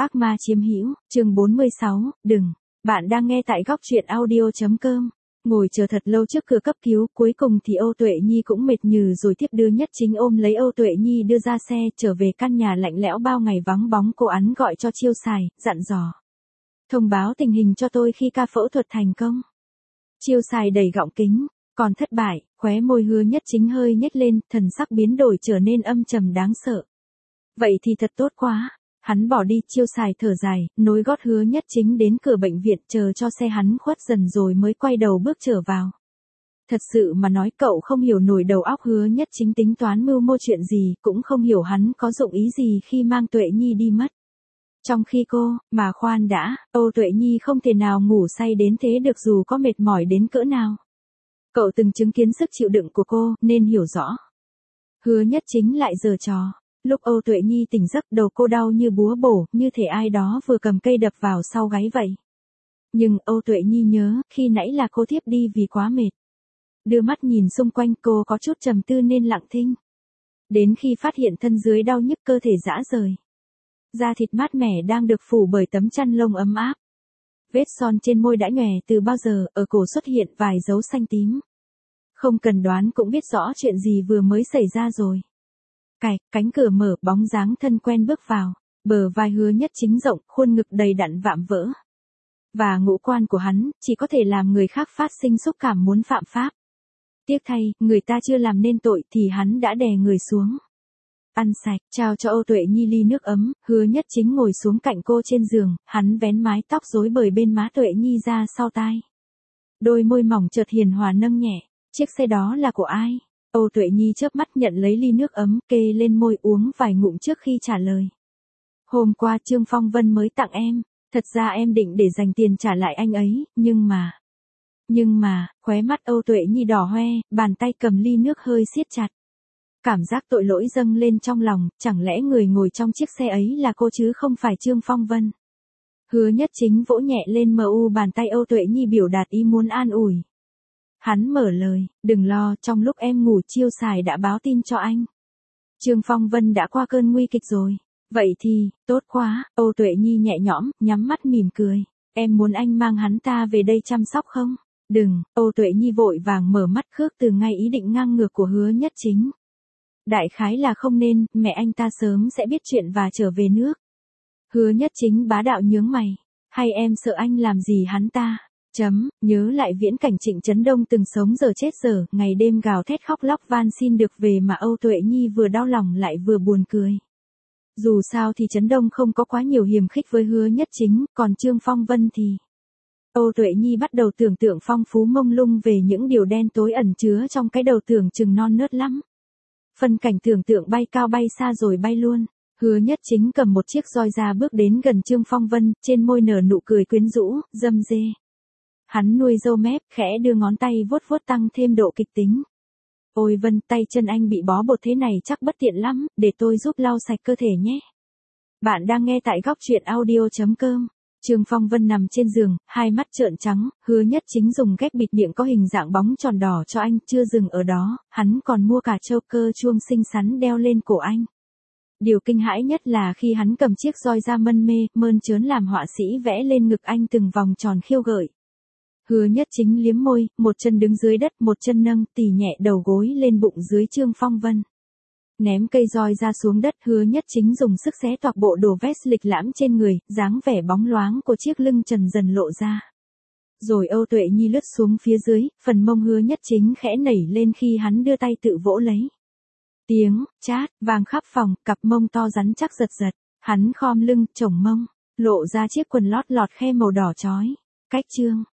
Ác ma chiếm hữu, chương 46, đừng. Bạn đang nghe tại góc truyện audio.com. Ngồi chờ thật lâu trước cửa cấp cứu, cuối cùng thì Âu Tuệ Nhi cũng mệt nhừ rồi tiếp đưa Nhất Chính ôm lấy Âu Tuệ Nhi đưa ra xe, trở về căn nhà lạnh lẽo bao ngày vắng bóng. Cô Án gọi cho Chiêu Sài, dặn dò. Thông báo tình hình cho tôi khi ca phẫu thuật thành công. Chiêu Sài đẩy gọng kính, còn thất bại, khóe môi Hứa Nhất Chính hơi nhếch lên, thần sắc biến đổi trở nên âm trầm đáng sợ. Vậy thì thật tốt quá. Hắn bỏ đi. Chiêu Sài thở dài, nối gót Hứa Nhất Chính đến cửa bệnh viện, chờ cho xe hắn khuất dần rồi mới quay đầu bước trở vào. Thật sự mà nói, cậu không hiểu nổi đầu óc Hứa Nhất Chính tính toán mưu mô chuyện gì, cũng không hiểu hắn có dụng ý gì khi mang Tuệ Nhi đi mất. Trong khi mà khoan đã, Âu Tuệ Nhi không thể nào ngủ say đến thế được dù có mệt mỏi đến cỡ nào. Cậu từng chứng kiến sức chịu đựng của cô, nên hiểu rõ. Hứa Nhất Chính lại giở trò. Lúc Âu Tuệ Nhi tỉnh giấc, đầu cô đau như búa bổ, như thể ai đó vừa cầm cây đập vào sau gáy vậy. Nhưng Âu Tuệ Nhi nhớ, khi nãy là cô thiếp đi vì quá mệt. Đưa mắt nhìn xung quanh, cô có chút trầm tư nên lặng thinh. Đến khi phát hiện thân dưới đau nhức, cơ thể rã rời. Da thịt mát mẻ đang được phủ bởi tấm chăn lông ấm áp. Vết son trên môi đã nhòe từ bao giờ, ở cổ xuất hiện vài dấu xanh tím. Không cần đoán cũng biết rõ chuyện gì vừa mới xảy ra rồi. Cánh cửa mở, bóng dáng thân quen bước vào. Bờ vai Hứa Nhất Chính rộng, khuôn ngực đầy đặn vạm vỡ. Và ngũ quan của hắn, chỉ có thể làm người khác phát sinh xúc cảm muốn phạm pháp. Tiếc thay, người ta chưa làm nên tội thì hắn đã đè người xuống. Ăn sạch, trao cho Âu Tuệ Nhi ly nước ấm, Hứa Nhất Chính ngồi xuống cạnh cô trên giường, hắn vén mái tóc rối bời bên má Tuệ Nhi ra sau tai. Đôi môi mỏng chợt hiền hòa nâng nhẹ, chiếc xe đó là của ai? Âu Tuệ Nhi chớp mắt nhận lấy ly nước ấm, kê lên môi uống vài ngụm trước khi trả lời. Hôm qua Trương Phong Vân mới tặng em, thật ra em định để dành tiền trả lại anh ấy, nhưng mà, khóe mắt Âu Tuệ Nhi đỏ hoe, bàn tay cầm ly nước hơi siết chặt. Cảm giác tội lỗi dâng lên trong lòng, chẳng lẽ người ngồi trong chiếc xe ấy là cô chứ không phải Trương Phong Vân. Hứa Nhất Chính vỗ nhẹ lên bàn tay Âu Tuệ Nhi biểu đạt ý muốn an ủi. Hắn mở lời, đừng lo, trong lúc em ngủ Chiêu Sài đã báo tin cho anh. Trương Phong Vân đã qua cơn nguy kịch rồi. Vậy thì, tốt quá. Âu Tuệ Nhi nhẹ nhõm, nhắm mắt mỉm cười. Em muốn anh mang hắn ta về đây chăm sóc không? Đừng. Âu Tuệ Nhi vội vàng mở mắt khước từ ngay ý định ngang ngược của Hứa Nhất Chính. Đại khái là không nên, mẹ anh ta sớm sẽ biết chuyện và trở về nước. Hứa Nhất Chính bá đạo nhướng mày. Hay em sợ anh làm gì hắn ta? Nhớ lại viễn cảnh Trịnh Chấn Đông từng sống giờ chết giờ, ngày đêm gào thét khóc lóc van xin được về mà Âu Tuệ Nhi vừa đau lòng lại vừa buồn cười. Dù sao thì Chấn Đông không có quá nhiều hiềm khích với Hứa Nhất Chính, còn Trương Phong Vân thì... Âu Tuệ Nhi bắt đầu tưởng tượng phong phú mông lung về những điều đen tối ẩn chứa trong cái đầu tưởng chừng non nớt lắm. Phân cảnh tưởng tượng bay cao bay xa rồi bay luôn. Hứa Nhất Chính cầm một chiếc roi ra bước đến gần Trương Phong Vân, trên môi nở nụ cười quyến rũ, dâm dê. Hắn nuôi râu mép, khẽ đưa ngón tay vuốt vuốt tăng thêm độ kịch tính. Ôi Vân, tay chân anh bị bó bột thế này chắc bất tiện lắm, để tôi giúp lau sạch cơ thể nhé. Bạn đang nghe tại góc truyện audio.com. Trương Phong Vân nằm trên giường, hai mắt trợn trắng, Hứa Nhất Chính dùng ghép bịt miệng có hình dạng bóng tròn đỏ cho anh, chưa dừng ở đó, hắn còn mua cả châu cơ chuông xinh xắn đeo lên cổ anh. Điều kinh hãi nhất là khi hắn cầm chiếc roi ra mơn trớn làm họa sĩ vẽ lên ngực anh từng vòng tròn khiêu gợi. Hứa Nhất Chính liếm môi, một chân đứng dưới đất, một chân nâng tì nhẹ đầu gối lên bụng dưới Trương Phong Vân. Ném cây roi ra xuống đất, Hứa Nhất Chính dùng sức xé toạc bộ đồ vest lịch lãm trên người, dáng vẻ bóng loáng của chiếc lưng trần dần lộ ra. Rồi Âu Tuệ Nhi lướt xuống phía dưới, phần mông Hứa Nhất Chính khẽ nảy lên khi hắn đưa tay tự vỗ lấy. Tiếng chát vang khắp phòng, cặp mông to rắn chắc giật giật, hắn khom lưng, chổng mông, lộ ra chiếc quần lót lọt khe màu đỏ chói. Cách chương